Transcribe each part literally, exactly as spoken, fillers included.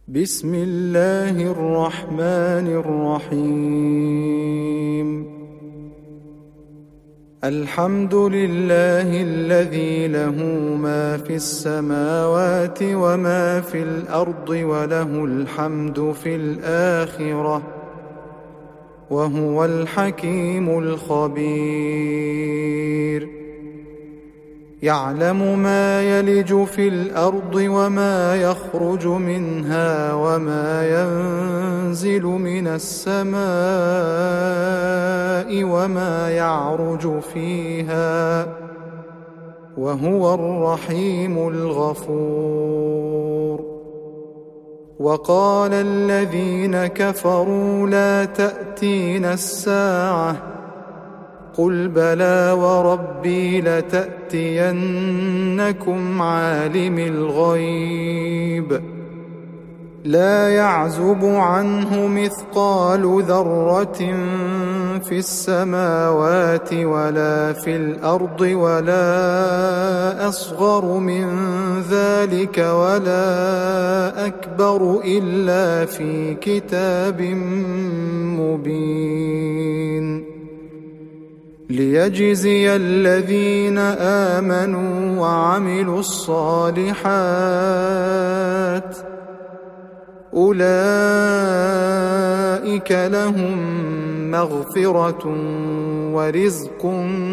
بسم الله الرحمن الرحيم. الحمد لله الذي له ما في السماوات وما في الأرض وله الحمد في الآخرة وهو الحكيم الخبير. يعلم ما يلج في الأرض وما يخرج منها وما ينزل من السماء وما يعرج فيها وهو الرحيم الغفور. وقال الذين كفروا لا تأتينا الساعة قل بلى وربي لتأتينكم عالم الغيب لا يعزب عنه مثقال ذرة في السماوات ولا في الأرض ولا أصغر من ذلك ولا أكبر إلا في كتاب مبين. ليجزي الذين آمنوا وعملوا الصالحات أولئك لهم مغفرة ورزق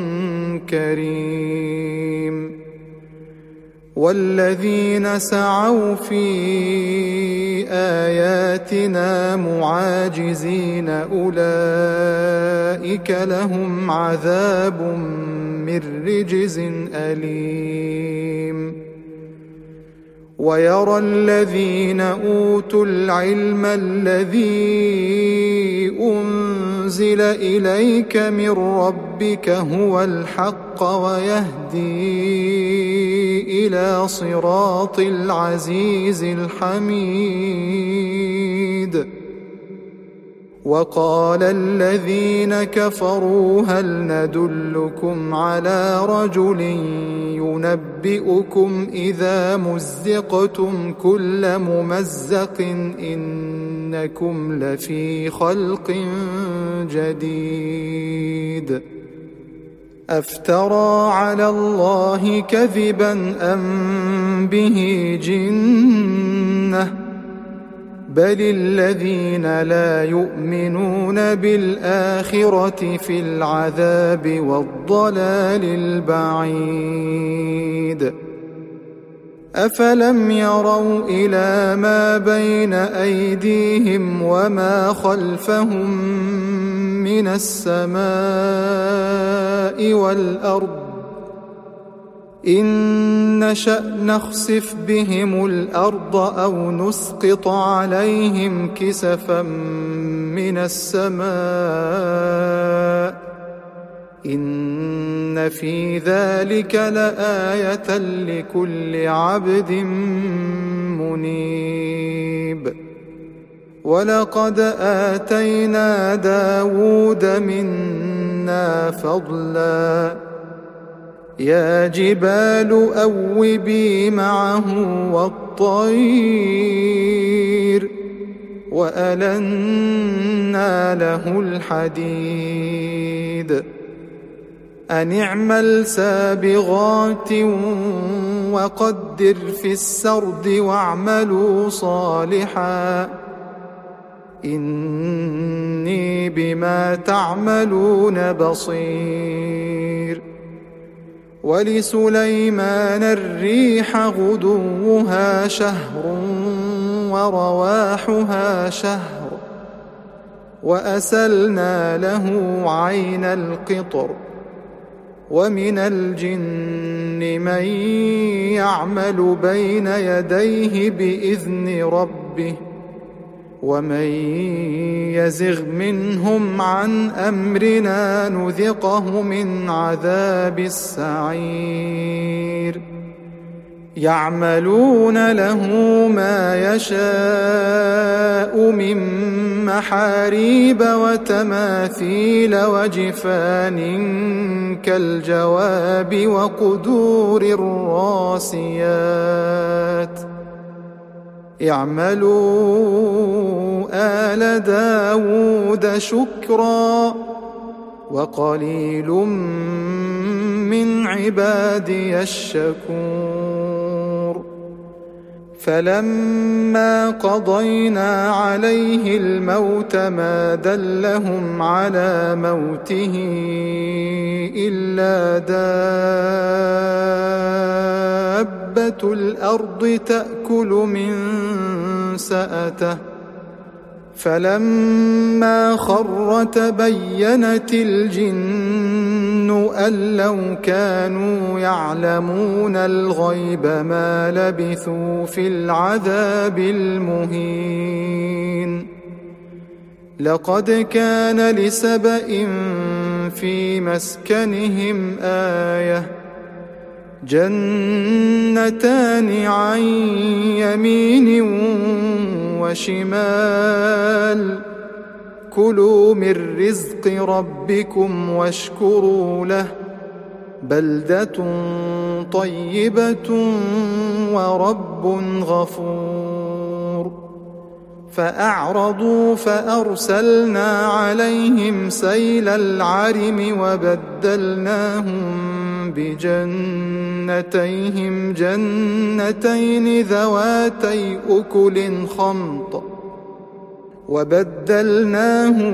كريم. والذين سعوا في آياتنا معاجزين أولئك لهم عذاب من رجز أليم. ويرى الذين أوتوا العلم الذي أنزل إليك من ربك هو الحق ويهدي إلى صراط العزيز الحميد. وقال الذين كفروا هل ندلكم على رجل ينبئكم إذا مزقتم كل ممزق إنكم لفي خلق جديد. أفترى على الله كذبا أم به جنة بل الذين لا يؤمنون بالآخرة في العذاب والضلال البعيد. أفلم يروا إلى ما بين أيديهم وما خلفهم من السماء والأرض إن نشأ نخسف بهم الأرض أو نسقط عليهم كسفا من السماء إن في ذلك لآية لكل عبد منيب. ولقد آتينا داود منا فضلا يا جبال أوبي معه والطير وألنا له الحديد أن اعمل سابغات وقدر في السرد واعملوا صالحا إني بما تعملون بصير. ولسليمان الريح غدوها شهر ورواحها شهر وأسلنا له عين القطر ومن الجن من يعمل بين يديه بإذن ربه ومن يزغ منهم عن أمرنا نذقه من عذاب السعير. يعملون له ما يشاء من محاريب وتماثيل وجفان كالجواب وقدور الراسيات اعملوا آل داود شكرا وقليل من عبادي الشكور فلما قضينا عليه الموت ما دلهم على موته إلا دابة الأرض تأكل من سأته فلما خر تبينت الجن أن لو كانوا يعلمون الغيب ما لبثوا في العذاب المهين لقد كان لسبإ في مسكنهم آية جنتان عن يمين وشمال كلوا من رزق ربكم واشكروا له بلدة طيبة ورب غفور فأعرضوا فأرسلنا عليهم سيل العرم وبدلناهم بجنتيهم جنتين ذواتي أكل خمط وبدلناهم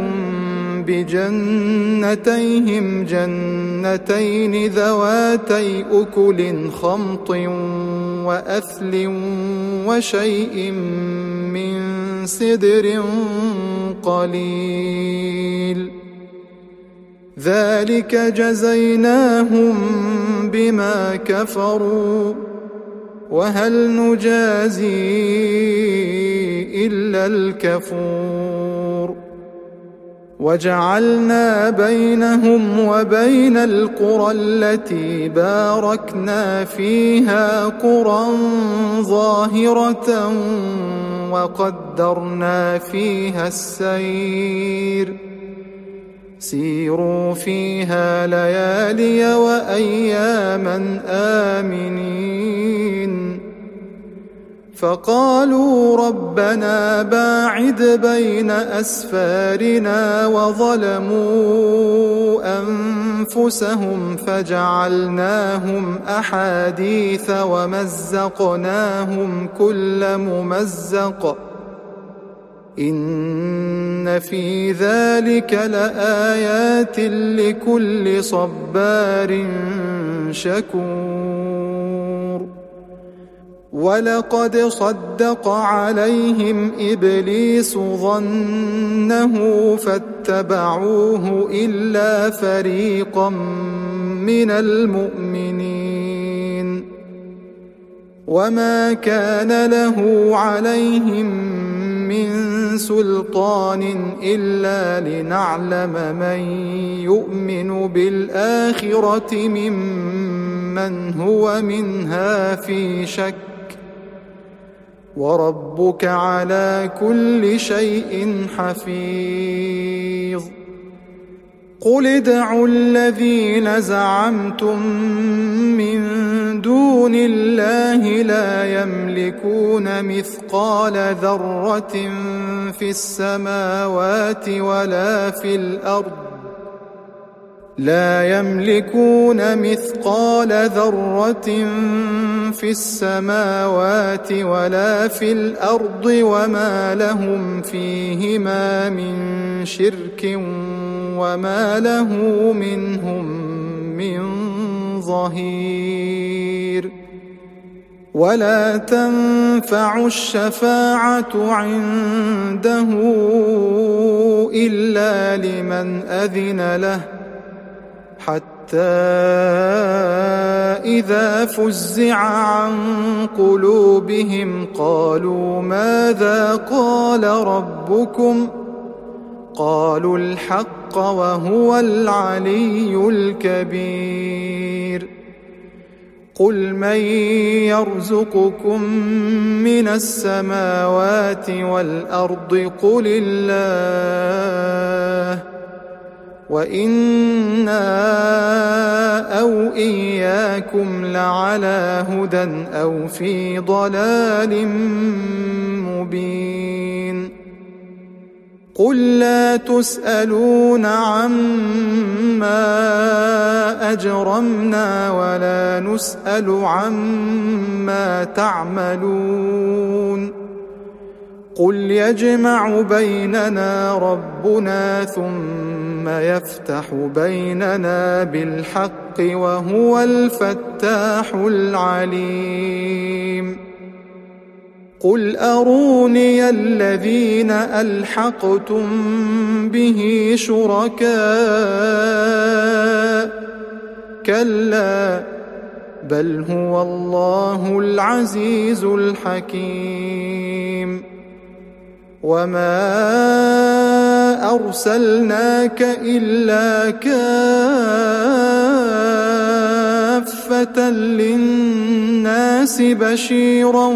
بجنتيهم جنتين ذواتي أكل خمط وأثل وشيء من سدر قليل ذلك جزيناهم بما كفروا وهل نجازي إلا الكفور وجعلنا بينهم وبين القرى التي باركنا فيها قرى ظاهرة وقدرنا فيها السير سيروا فيها ليالي وأياما آمنين فقالوا ربنا باعد بين أسفارنا وظلموا أنفسهم فجعلناهم أحاديث ومزقناهم كل ممزق إن في ذلك لآيات لكل صبار شكور ولقد صدق عليهم إبليس ظنه فاتبعوه إلا فريقا من المؤمنين وما كان له عليهم من سلطان إلا لنعلم من يؤمن بالآخرة ممن هو منها في شك وربك على كل شيء حفيظ قل ادعوا الذين زعمتم من دون الله لا يملكون مثقال ذرة في السماوات ولا في الأرض لا يملكون مثقال ذرة في السماوات ولا في الأرض وما لهم فيهما من شرك وما له منهم من ظهير ولا تنفع الشفاعة عنده إلا لمن أذن له حتى إذا فزع عن قلوبهم قالوا ماذا قال ربكم قالوا الحق وهو العلي الكبير قل من يرزقكم من السماوات والأرض قل الله وإنا أو إياكم لعلى هدى أو في ضلال مبين. قل لا تسألون عما أجرمنا ولا نسأل عما تعملون. قل يجمع بيننا ربنا ثم يفتح بيننا بالحق وهو الفتاح العليم. قل أروني الذين ألحقتم به شركاء كلا بل هو الله العزيز الحكيم. وما أرسلناك إلا كافة للناس بشيرا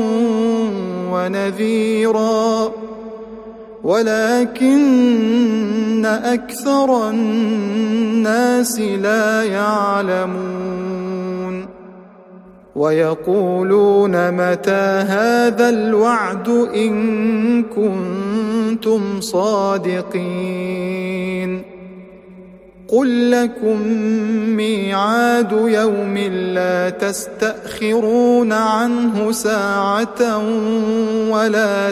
ونذيرا ولكن أكثر الناس لا يعلمون. ويقولون متى هذا الوعد إن كنتم صادقين. قل لكم ميعاد يوم لا تستأخرون عنه ساعة ولا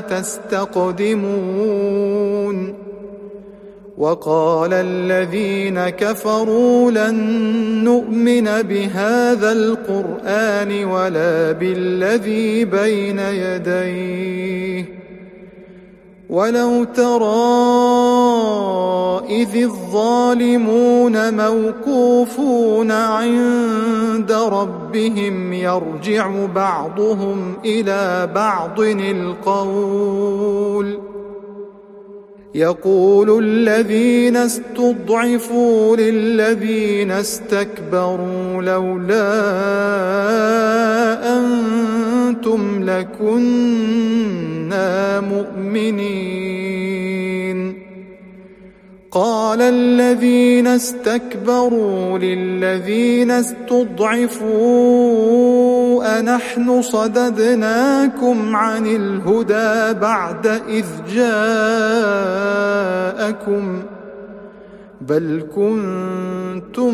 تستقدمون. وقال الذين كفروا لن نؤمن بهذا القرآن ولا بالذي بين يديه ولو ترى إذ الظالمون موقوفون عند ربهم يرجع بعضهم إلى بعض القول يقول الذين استضعفوا للذين استكبروا لولا أنتم لكنا مؤمنين. قال الذين استكبروا للذين استضعفوا أنحن صددناكم عن الهدى بعد إذ جاءكم بل كنتم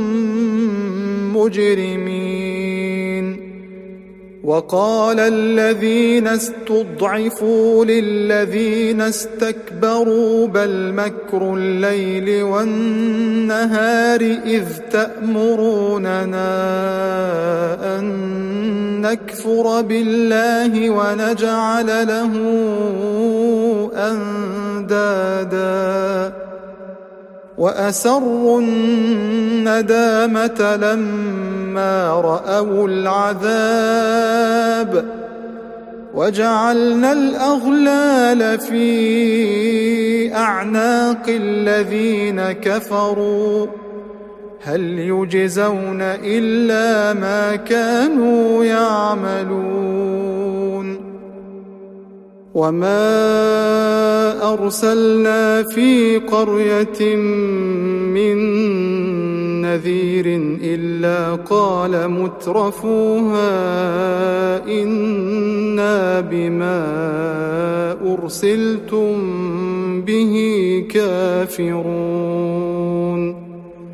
مجرمين. وقال الذين استضعفوا للذين استكبروا بل مكر الليل والنهار إذ تأمروننا أن نكفر بالله ونجعل له أندادا وأسروا الندامة لما رأوا العذاب وجعلنا الأغلال في أعناق الذين كفروا هل يجزون إلا ما كانوا يعملون. وما أرسلنا في قرية من نذير إلا قال مترفوها إنا بما أرسلتم به كافرون.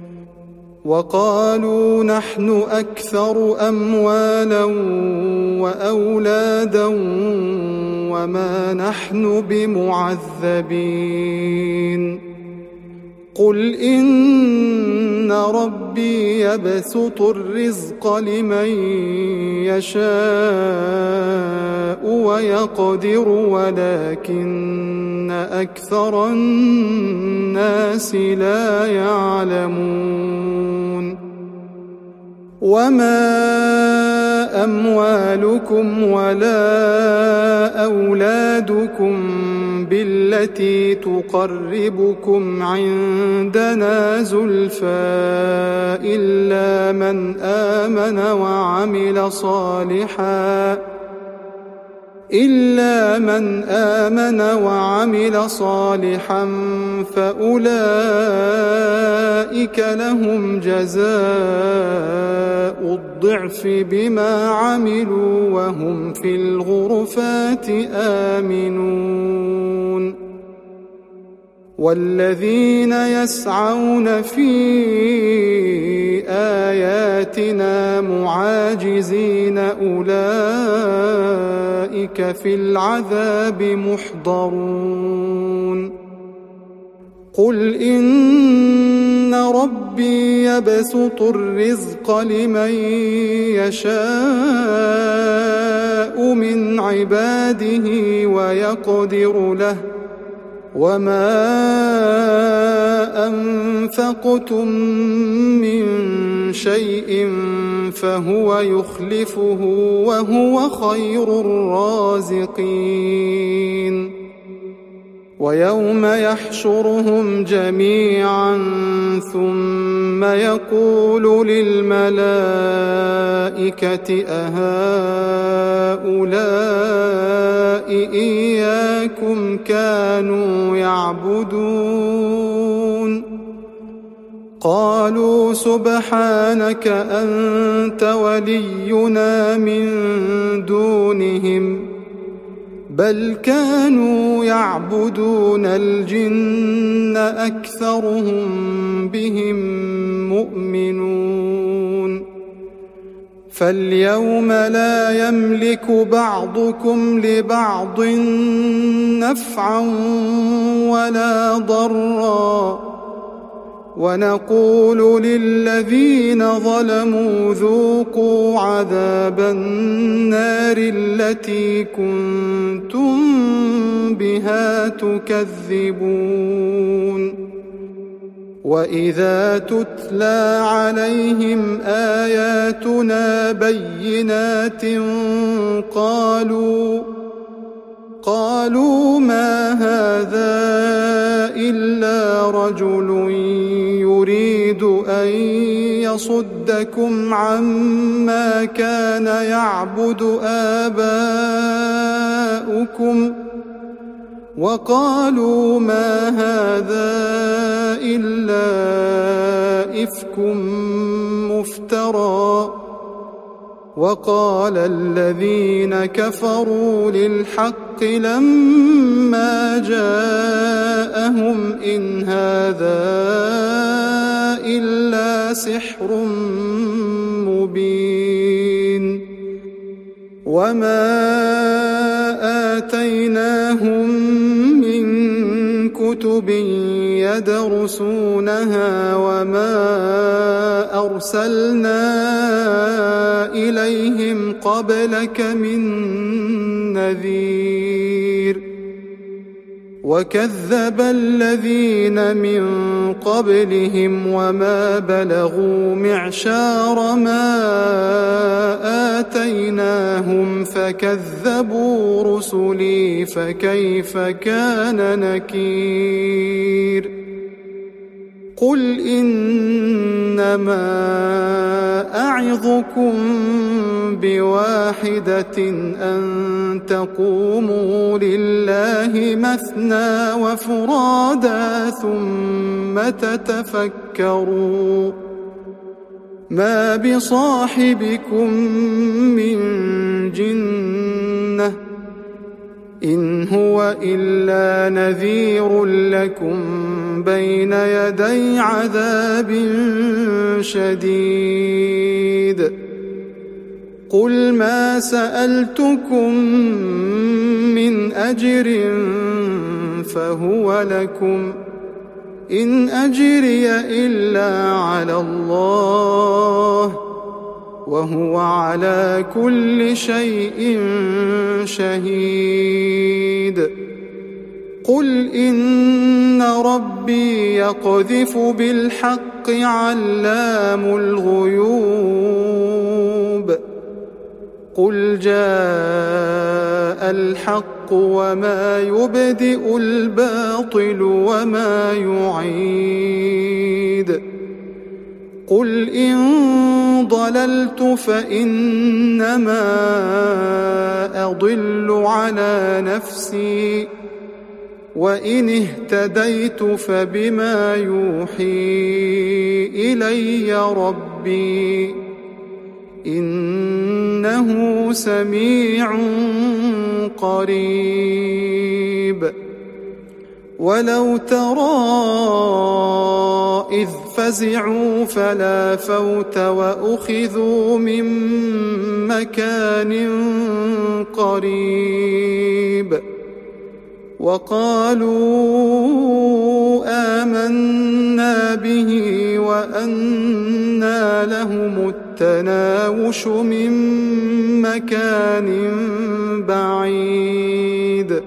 وقالوا نحن أكثر أموالا وأولادا وما نحن بمعذبين. قل إن ربي يبسط الرزق لمن يشاء ويقدر ولكن أكثر الناس لا يعلمون. وما أموالكم ولا أولادكم بالتي تقربكم عندنا زلفى إلا من آمن وعمل صالحا إلا من آمن وعمل صالحا فأولئك لهم جزاء الضعف بما عملوا وهم في الغرفات آمنون والذين يسعون في آياتنا معاجزين أولئك في العذاب محضرون قل إن ربي يبسط الرزق لمن يشاء من عباده ويقدر له وما أنفقتم من شيء فهو يخلفه وهو خير الرازقين ويوم يحشرهم جميعا ثم يقول للملائكة أهؤلاء إياكم كانوا يعبدون قالوا سبحانك أنت ولينا من دونهم بل كانوا يعبدون الجن أكثرهم بهم مؤمنون فاليوم لا يملك بعضكم لبعض نفعا ولا ضرا ونقول للذين ظلموا ذوقوا عذاب النار التي كنتم بها تكذبون وإذا تتلى عليهم آياتنا بينات قالوا قالوا ما هذا إلا رجل يريد أن يصدكم عما كان يعبد آباؤكم وقالوا ما هذا إلا إفك مفترى وقال الذين كفروا للحق لما جاءهم إن هذا إلا سحر مبين وما آتيناهم من كتب يدرسونها وما أرسلنا إليهم قبلك من نذير وكذب الذين من قبلهم وما بلغوا معشار ما آتيناهم فكذبوا رسلي فكيف كان نكير قل إنما أعظكم بواحدة أن تقوموا لله مثنى وفرادا ثم تتفكروا ما بصاحبكم من جنة إن هو إلا نذير لكم بين يدي عذاب شديد قل ما سألتكم من أجر فهو لكم إن أجري إلا على الله وهو على كل شيء شهيد قل إن ربي يقذف بالحق علام الغيوب قل جاء الحق وما يبدئ الباطل وما يعيد قل إن ضللت فإنما أضل على نفسي وإن اهتديت فبما يوحي إلي ربي إنه سميع قريب ولو ترى إذ فزعوا فلا فوت وأخذوا من مكان قريب وقالوا آمنا به وأنى لهم التناوش من مكان بعيد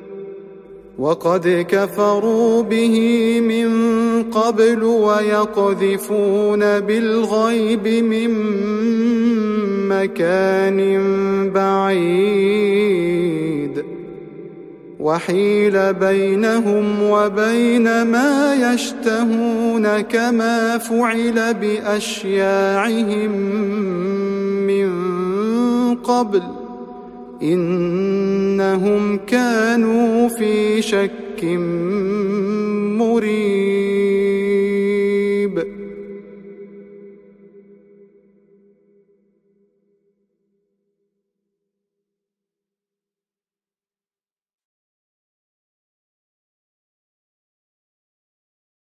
وقد كفروا به من قبل ويقذفون بالغيب من مكان بعيد وحيل بينهم وبين ما يشتهون كما فعل بأشياعهم من قبل إنهم كانوا في شك مريب